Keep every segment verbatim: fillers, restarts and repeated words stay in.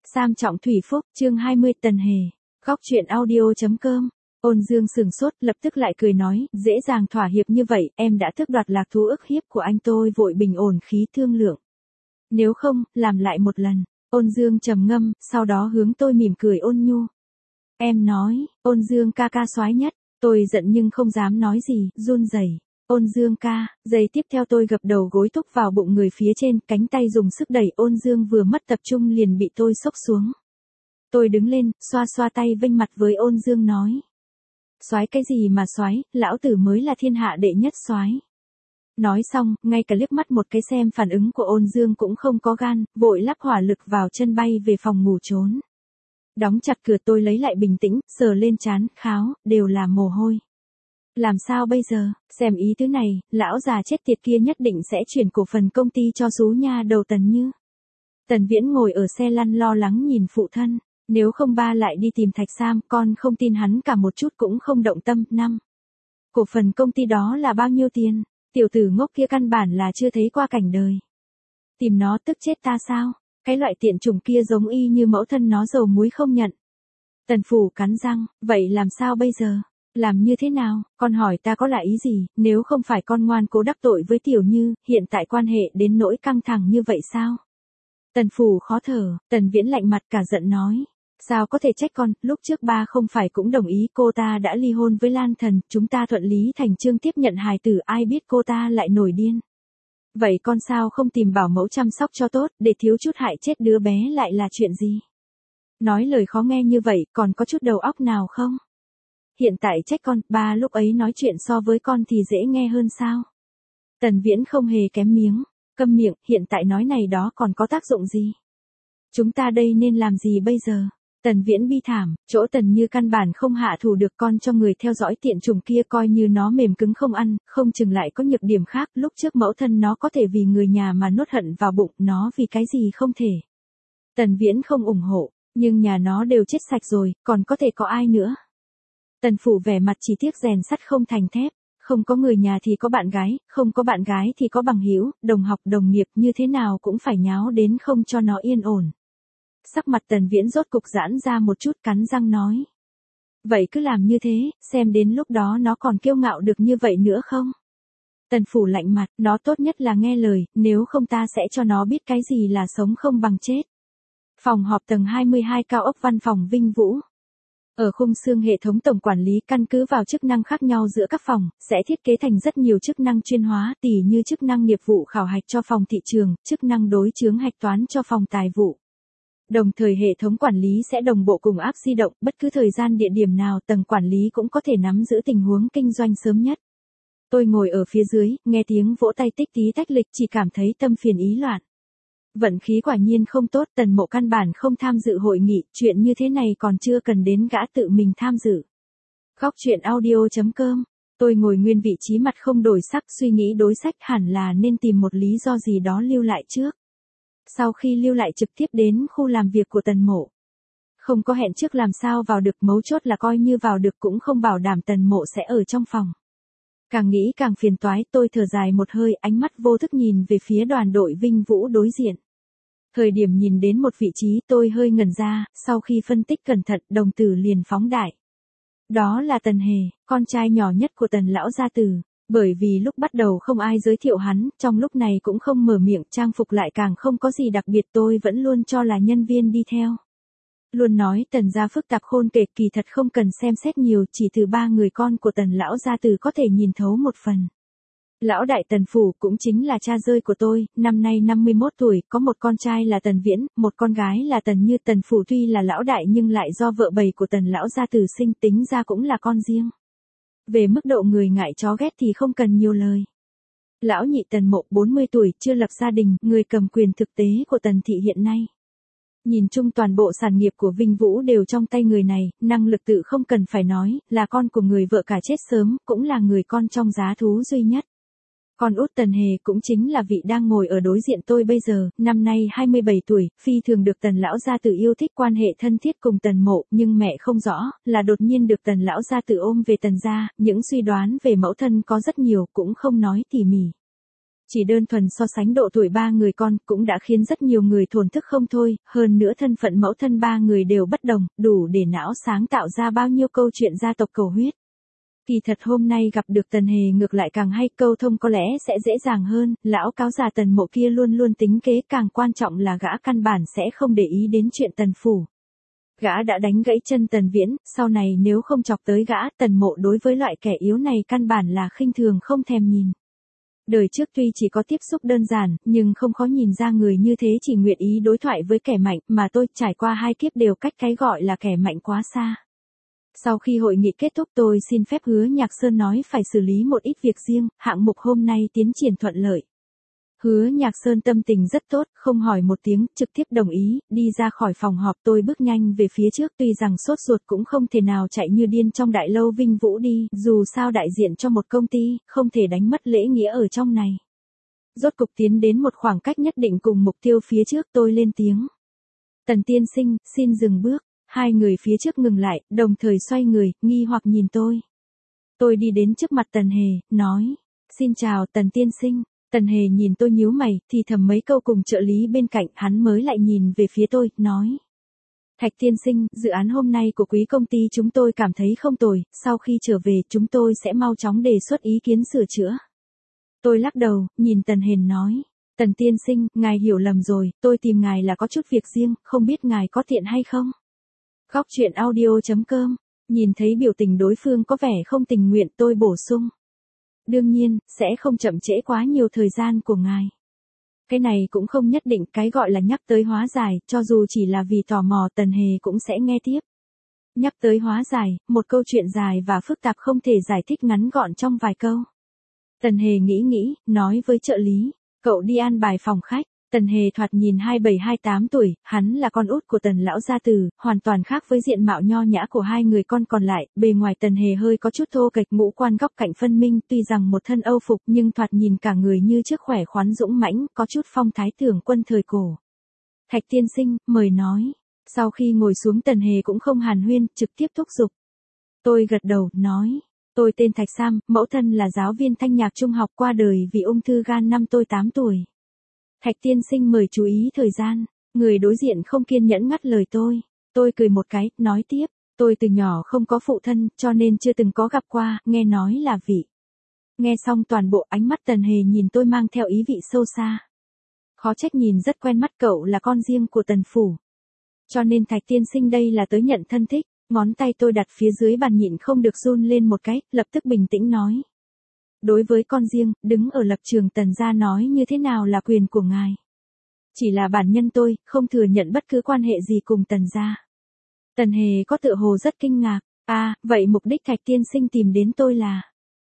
Sam Trọng Thủy Phúc, chương hai mươi Tần Hề. Góc truyện audio.com. Ôn Dương sừng sốt, lập tức lại cười nói, dễ dàng thỏa hiệp như vậy, em đã tước đoạt lạc thú ức hiếp của anh, tôi vội bình ổn khí thương lượng. Nếu không, làm lại một lần. Ôn Dương trầm ngâm, sau đó hướng tôi mỉm cười ôn nhu. Em nói, Ôn Dương ca ca soái nhất, tôi giận nhưng không dám nói gì, run rẩy. Ôn Dương ca, giây tiếp theo tôi gập đầu gối thúc vào bụng người phía trên, cánh tay dùng sức đẩy, Ôn Dương vừa mất tập trung liền bị tôi xốc xuống. Tôi đứng lên, xoa xoa tay vênh mặt với Ôn Dương nói. Soái cái gì mà soái, lão tử mới là thiên hạ đệ nhất soái. Nói xong, ngay cả liếc mắt một cái xem phản ứng của Ôn Dương cũng không có gan, vội lắp hỏa lực vào chân bay về phòng ngủ trốn. Đóng chặt cửa, tôi lấy lại bình tĩnh, sờ lên trán, kháo, đều là mồ hôi. Làm sao bây giờ, xem ý tứ này, lão già chết tiệt kia nhất định sẽ chuyển cổ phần công ty cho xú nha đầu Tần Như. Tần Viễn ngồi ở xe lăn lo lắng nhìn phụ thân, nếu không ba lại đi tìm Thạch Sam, con không tin hắn cả một chút cũng không động tâm. Năm. Cổ phần công ty đó là bao nhiêu tiền, tiểu tử ngốc kia căn bản là chưa thấy qua cảnh đời. Tìm nó tức chết ta sao, cái loại tiện chủng kia giống y như mẫu thân nó dầu muối không nhận. Tần Phủ cắn răng, vậy làm sao bây giờ? Làm như thế nào, con hỏi ta có là ý gì, nếu không phải con ngoan cố đắc tội với Tiểu Như, hiện tại quan hệ đến nỗi căng thẳng như vậy sao? Tần Phủ khó thở, Tần Viễn lạnh mặt cả giận nói. Sao có thể trách con, lúc trước ba không phải cũng đồng ý cô ta đã ly hôn với Lan Thần, chúng ta thuận lý thành chương tiếp nhận hài tử, ai biết cô ta lại nổi điên. Vậy con sao không tìm bảo mẫu chăm sóc cho tốt, để thiếu chút hại chết đứa bé lại là chuyện gì? Nói lời khó nghe như vậy, còn có chút đầu óc nào không? Hiện tại trách con, ba lúc ấy nói chuyện so với con thì dễ nghe hơn sao? Tần Viễn không hề kém miếng, câm miệng, hiện tại nói này đó còn có tác dụng gì? Chúng ta đây nên làm gì bây giờ? Tần Viễn bi thảm, chỗ Tần Như căn bản không hạ thủ được, con cho người theo dõi tiện chủng kia coi như nó mềm cứng không ăn, không chừng lại có nhược điểm khác, lúc trước mẫu thân nó có thể vì người nhà mà nuốt hận vào bụng, nó vì cái gì không thể. Tần Viễn không ủng hộ, nhưng nhà nó đều chết sạch rồi, còn có thể có ai nữa. Tần Phủ vẻ mặt chỉ tiếc rèn sắt không thành thép, không có người nhà thì có bạn gái, không có bạn gái thì có bằng hữu, đồng học đồng nghiệp, như thế nào cũng phải nháo đến không cho nó yên ổn. Sắc mặt Tần Viễn rốt cục giãn ra một chút, cắn răng nói. Vậy cứ làm như thế, xem đến lúc đó nó còn kiêu ngạo được như vậy nữa không? Tần Phủ lạnh mặt, nó tốt nhất là nghe lời, nếu không ta sẽ cho nó biết cái gì là sống không bằng chết. Phòng họp tầng hai mươi hai cao ốc văn phòng Vinh Vũ. Ở khung xương hệ thống tổng quản lý, căn cứ vào chức năng khác nhau giữa các phòng, sẽ thiết kế thành rất nhiều chức năng chuyên hóa, tỉ như chức năng nghiệp vụ khảo hạch cho phòng thị trường, chức năng đối chướng hạch toán cho phòng tài vụ. Đồng thời hệ thống quản lý sẽ đồng bộ cùng app di động, bất cứ thời gian địa điểm nào tầng quản lý cũng có thể nắm giữ tình huống kinh doanh sớm nhất. Tôi ngồi ở phía dưới, nghe tiếng vỗ tay tích tí tách lịch, chỉ cảm thấy tâm phiền ý loạn. Vận khí quả nhiên không tốt, Tần Mộ căn bản không tham dự hội nghị, chuyện như thế này còn chưa cần đến gã tự mình tham dự. Góc truyện audio.com. Tôi ngồi nguyên vị trí mặt không đổi sắc, suy nghĩ đối sách hẳn là nên tìm một lý do gì đó lưu lại trước. Sau khi lưu lại trực tiếp đến khu làm việc của Tần Mộ. Không có hẹn trước làm sao vào được, mấu chốt là coi như vào được cũng không bảo đảm Tần Mộ sẽ ở trong phòng. Càng nghĩ càng phiền toái, tôi thở dài một hơi, ánh mắt vô thức nhìn về phía đoàn đội Vinh Vũ đối diện. Thời điểm nhìn đến một vị trí tôi hơi ngẩn ra, sau khi phân tích cẩn thận, đồng tử liền phóng đại. Đó là Tần Hề, con trai nhỏ nhất của Tần lão gia tử. Bởi vì lúc bắt đầu không ai giới thiệu hắn, trong lúc này cũng không mở miệng, trang phục lại càng không có gì đặc biệt, tôi vẫn luôn cho là nhân viên đi theo. Luôn nói Tần gia phức tạp khôn kể, kỳ thật không cần xem xét nhiều, chỉ từ ba người con của Tần lão gia tử có thể nhìn thấu một phần. Lão đại Tần Phủ cũng chính là cha rơi của tôi, năm nay năm mươi mốt tuổi, có một con trai là Tần Viễn, một con gái là Tần Như. Tần Phủ tuy là lão đại nhưng lại do vợ bầy của Tần lão gia tử sinh, tính ra cũng là con riêng. Về mức độ người ngại chó ghét thì không cần nhiều lời. Lão nhị Tần Mộ bốn mươi tuổi, chưa lập gia đình, người cầm quyền thực tế của Tần thị hiện nay. Nhìn chung toàn bộ sản nghiệp của Vinh Vũ đều trong tay người này, năng lực tự không cần phải nói, là con của người vợ cả chết sớm, cũng là người con trong giá thú duy nhất. Con út Tần Hề cũng chính là vị đang ngồi ở đối diện tôi bây giờ, năm nay hai mươi bảy tuổi, phi thường được Tần lão gia tử yêu thích, quan hệ thân thiết cùng Tần Mộ, nhưng mẹ không rõ, là đột nhiên được Tần lão gia tử ôm về Tần gia, những suy đoán về mẫu thân có rất nhiều, cũng không nói tỉ mỉ. Chỉ đơn thuần so sánh độ tuổi ba người con cũng đã khiến rất nhiều người thổn thức không thôi, hơn nữa thân phận mẫu thân ba người đều bất đồng, đủ để não sáng tạo ra bao nhiêu câu chuyện gia tộc cầu huyết. Kỳ thật hôm nay gặp được Tần Hề ngược lại càng hay, câu thông có lẽ sẽ dễ dàng hơn, lão cáo già Tần Mộ kia luôn luôn tính kế, càng quan trọng là gã căn bản sẽ không để ý đến chuyện Tần phủ. Gã đã đánh gãy chân Tần Viễn, sau này nếu không chọc tới gã, Tần Mộ đối với loại kẻ yếu này căn bản là khinh thường không thèm nhìn. Đời trước tuy chỉ có tiếp xúc đơn giản, nhưng không khó nhìn ra người như thế chỉ nguyện ý đối thoại với kẻ mạnh, mà tôi trải qua hai kiếp đều cách cái gọi là kẻ mạnh quá xa. Sau khi hội nghị kết thúc tôi xin phép Hứa Nhạc Sơn nói phải xử lý một ít việc riêng, hạng mục hôm nay tiến triển thuận lợi. Hứa Nhạc Sơn tâm tình rất tốt, không hỏi một tiếng, trực tiếp đồng ý, đi ra khỏi phòng họp. Tôi bước nhanh về phía trước, tuy rằng sốt ruột cũng không thể nào chạy như điên trong đại lâu Vinh Vũ đi, dù sao đại diện cho một công ty, không thể đánh mất lễ nghĩa ở trong này. Rốt cục tiến đến một khoảng cách nhất định cùng mục tiêu phía trước, tôi lên tiếng. Tần tiên sinh, xin dừng bước. Hai người phía trước ngừng lại, đồng thời xoay người, nghi hoặc nhìn tôi. Tôi đi đến trước mặt Tần Hề, nói. Xin chào Tần tiên sinh. Tần Hề nhìn tôi nhíu mày, thì thầm mấy câu cùng trợ lý bên cạnh, hắn mới lại nhìn về phía tôi, nói. Thạch tiên sinh, dự án hôm nay của quý công ty chúng tôi cảm thấy không tồi, sau khi trở về chúng tôi sẽ mau chóng đề xuất ý kiến sửa chữa. Tôi lắc đầu, nhìn Tần Hề nói. Tần tiên sinh, ngài hiểu lầm rồi, tôi tìm ngài là có chút việc riêng, không biết ngài có tiện hay không? Góc truyện audio chấm com, nhìn thấy biểu tình đối phương có vẻ không tình nguyện, tôi bổ sung. Đương nhiên, sẽ không chậm trễ quá nhiều thời gian của ngài. Cái này cũng không nhất định, cái gọi là nhắc tới hóa giải, cho dù chỉ là vì tò mò Tần Hề cũng sẽ nghe tiếp. Nhắc tới hóa giải, một câu chuyện dài và phức tạp không thể giải thích ngắn gọn trong vài câu. Tần Hề nghĩ nghĩ, nói với trợ lý, cậu đi an bài phòng khách. Tần Hề thoạt nhìn hai mươi bảy hai mươi tám tuổi, hắn là con út của Tần lão gia tử, hoàn toàn khác với diện mạo nho nhã của hai người con còn lại, bề ngoài Tần Hề hơi có chút thô kệch, ngũ quan góc cạnh phân minh, tuy rằng một thân âu phục nhưng thoạt nhìn cả người như trước khỏe khoắn dũng mãnh, có chút phong thái tưởng quân thời cổ. Thạch tiên sinh, mời nói. Sau khi ngồi xuống Tần Hề cũng không hàn huyên, trực tiếp thúc giục. Tôi gật đầu, nói. Tôi tên Thạch Sam, mẫu thân là giáo viên thanh nhạc trung học, qua đời vì ung thư gan năm tôi tám tuổi. Thạch tiên sinh mời chú ý thời gian, người đối diện không kiên nhẫn ngắt lời tôi. Tôi cười một cái, nói tiếp, tôi từ nhỏ không có phụ thân, cho nên chưa từng có gặp qua, nghe nói là vị. Nghe xong toàn bộ ánh mắt Tần Hề nhìn tôi mang theo ý vị sâu xa. Khó trách nhìn rất quen mắt, cậu là con riêng của Tần phủ. Cho nên Thạch tiên sinh đây là tới nhận thân thích, ngón tay tôi đặt phía dưới bàn nhịn không được run lên một cái, lập tức bình tĩnh nói. Đối với con riêng, đứng ở lập trường Tần gia nói như thế nào là quyền của ngài. Chỉ là bản nhân tôi, không thừa nhận bất cứ quan hệ gì cùng Tần gia. Tần Hề có tựa hồ rất kinh ngạc, à, vậy mục đích Thạch tiên sinh tìm đến tôi là.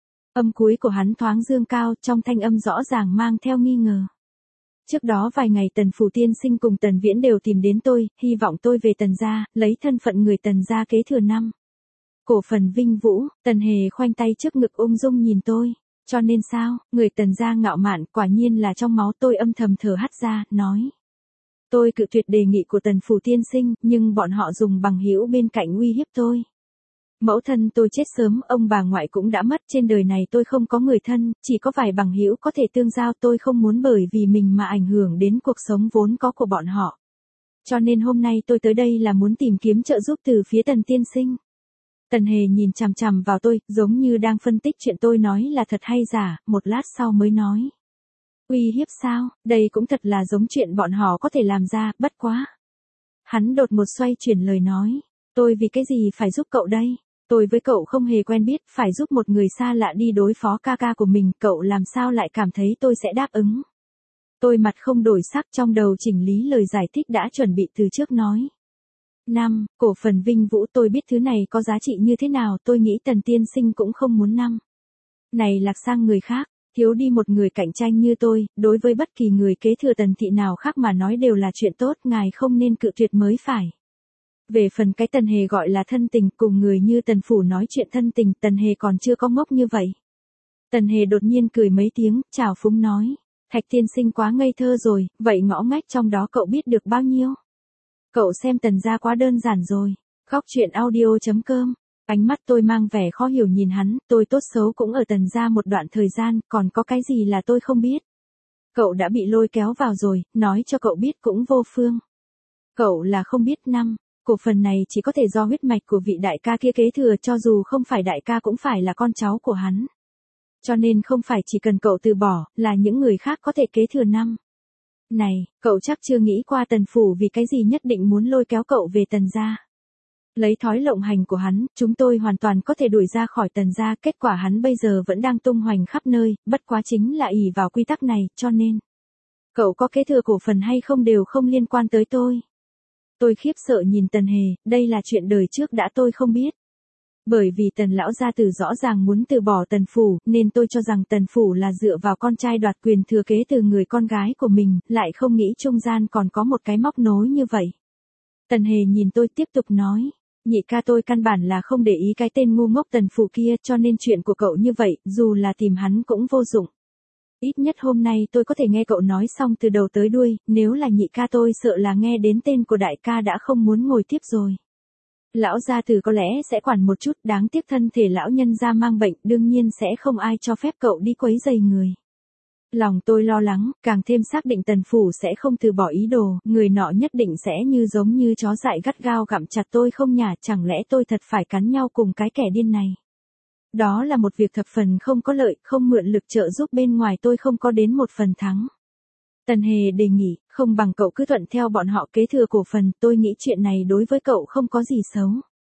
Âm cuối của hắn thoáng dương cao, trong thanh âm rõ ràng mang theo nghi ngờ. Trước đó vài ngày Tần phủ tiên sinh cùng Tần Viễn đều tìm đến tôi, hy vọng tôi về Tần gia, lấy thân phận người Tần gia kế thừa năm. Cổ phần Vinh Vũ, Tần Hề khoanh tay trước ngực ung dung nhìn tôi. Cho nên sao, người Tần gia ngạo mạn, quả nhiên là trong máu. Tôi âm thầm thở hắt ra, nói. Tôi cự tuyệt đề nghị của Tần phủ tiên sinh, nhưng bọn họ dùng bằng hữu bên cạnh uy hiếp tôi. Mẫu thân tôi chết sớm, ông bà ngoại cũng đã mất, trên đời này tôi không có người thân, chỉ có vài bằng hữu có thể tương giao, tôi không muốn bởi vì mình mà ảnh hưởng đến cuộc sống vốn có của bọn họ. Cho nên hôm nay tôi tới đây là muốn tìm kiếm trợ giúp từ phía Tần tiên sinh. Tần Hề nhìn chằm chằm vào tôi, giống như đang phân tích chuyện tôi nói là thật hay giả, một lát sau mới nói. Uy hiếp sao, đây cũng thật là giống chuyện bọn họ có thể làm ra, bất quá. Hắn đột một xoay chuyển lời nói, tôi vì cái gì phải giúp cậu đây? Tôi với cậu không hề quen biết, phải giúp một người xa lạ đi đối phó ca ca của mình, cậu làm sao lại cảm thấy tôi sẽ đáp ứng? Tôi mặt không đổi sắc, trong đầu chỉnh lý lời giải thích đã chuẩn bị từ trước nói. Năm, cổ phần Vinh Vũ, tôi biết thứ này có giá trị như thế nào, tôi nghĩ Tần tiên sinh cũng không muốn năm. Này lạc sang người khác, thiếu đi một người cạnh tranh như tôi, đối với bất kỳ người kế thừa Tần thị nào khác mà nói đều là chuyện tốt, ngài không nên cự tuyệt mới phải. Về phần cái Tần Hề gọi là thân tình, cùng người như Tần phủ nói chuyện thân tình, Tần Hề còn chưa có ngốc như vậy. Tần Hề đột nhiên cười mấy tiếng, chào phúng nói. Thạch tiên sinh quá ngây thơ rồi, vậy ngõ ngách trong đó cậu biết được bao nhiêu? Cậu xem Tần gia quá đơn giản rồi. Góc truyện audio chấm com. Ánh mắt tôi mang vẻ khó hiểu nhìn hắn, tôi tốt xấu cũng ở Tần gia một đoạn thời gian, còn có cái gì là tôi không biết. Cậu đã bị lôi kéo vào rồi, nói cho cậu biết cũng vô phương. Cậu là không biết năm, cổ phần này chỉ có thể do huyết mạch của vị đại ca kia kế thừa, cho dù không phải đại ca cũng phải là con cháu của hắn. Cho nên không phải chỉ cần cậu từ bỏ, là những người khác có thể kế thừa năm. Này, cậu chắc chưa nghĩ qua Tần phủ vì cái gì nhất định muốn lôi kéo cậu về Tần gia. Lấy thói lộng hành của hắn, chúng tôi hoàn toàn có thể đuổi ra khỏi Tần gia, kết quả hắn bây giờ vẫn đang tung hoành khắp nơi, bất quá chính là ỷ vào quy tắc này, cho nên cậu có kế thừa cổ phần hay không đều không liên quan tới tôi. Tôi khiếp sợ nhìn Tần Hề, đây là chuyện đời trước đã tôi không biết. Bởi vì Tần lão gia tử rõ ràng muốn từ bỏ Tần phủ, nên tôi cho rằng Tần phủ là dựa vào con trai đoạt quyền thừa kế từ người con gái của mình, lại không nghĩ trung gian còn có một cái móc nối như vậy. Tần Hề nhìn tôi tiếp tục nói, nhị ca tôi căn bản là không để ý cái tên ngu ngốc Tần phủ kia, cho nên chuyện của cậu như vậy, dù là tìm hắn cũng vô dụng. Ít nhất hôm nay tôi có thể nghe cậu nói xong từ đầu tới đuôi, nếu là nhị ca tôi sợ là nghe đến tên của đại ca đã không muốn ngồi tiếp rồi. Lão gia tử có lẽ sẽ quản một chút, đáng tiếc thân thể lão nhân gia mang bệnh, đương nhiên sẽ không ai cho phép cậu đi quấy rầy người. Lòng tôi lo lắng, càng thêm xác định Tần phủ sẽ không từ bỏ ý đồ, người nọ nhất định sẽ như giống như chó dại gắt gao gặm chặt tôi không nhả, chẳng lẽ tôi thật phải cắn nhau cùng cái kẻ điên này. Đó là một việc thập phần không có lợi, không mượn lực trợ giúp bên ngoài tôi không có đến một phần thắng. Tần Hề đề nghị, không bằng cậu cứ thuận theo bọn họ kế thừa cổ phần, tôi nghĩ chuyện này đối với cậu không có gì xấu.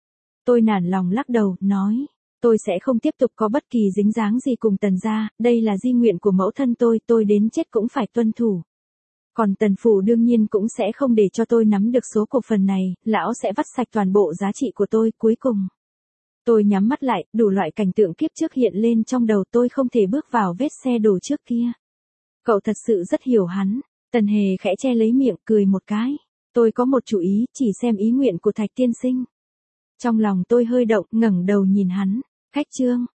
Tôi nản lòng lắc đầu, nói, tôi sẽ không tiếp tục có bất kỳ dính dáng gì cùng Tần gia, đây là di nguyện của mẫu thân tôi, tôi đến chết cũng phải tuân thủ. Còn Tần phủ đương nhiên cũng sẽ không để cho tôi nắm được số cổ phần này, lão sẽ vắt sạch toàn bộ giá trị của tôi, cuối cùng. Tôi nhắm mắt lại, đủ loại cảnh tượng kiếp trước hiện lên trong đầu, tôi không thể bước vào vết xe đổ trước kia. Cậu thật sự rất hiểu hắn. Tần Hề khẽ che lấy miệng, cười một cái. Tôi có một chủ ý, chỉ xem ý nguyện của Thạch tiên sinh. Trong lòng tôi hơi động, ngẩng đầu nhìn hắn. Khách trương,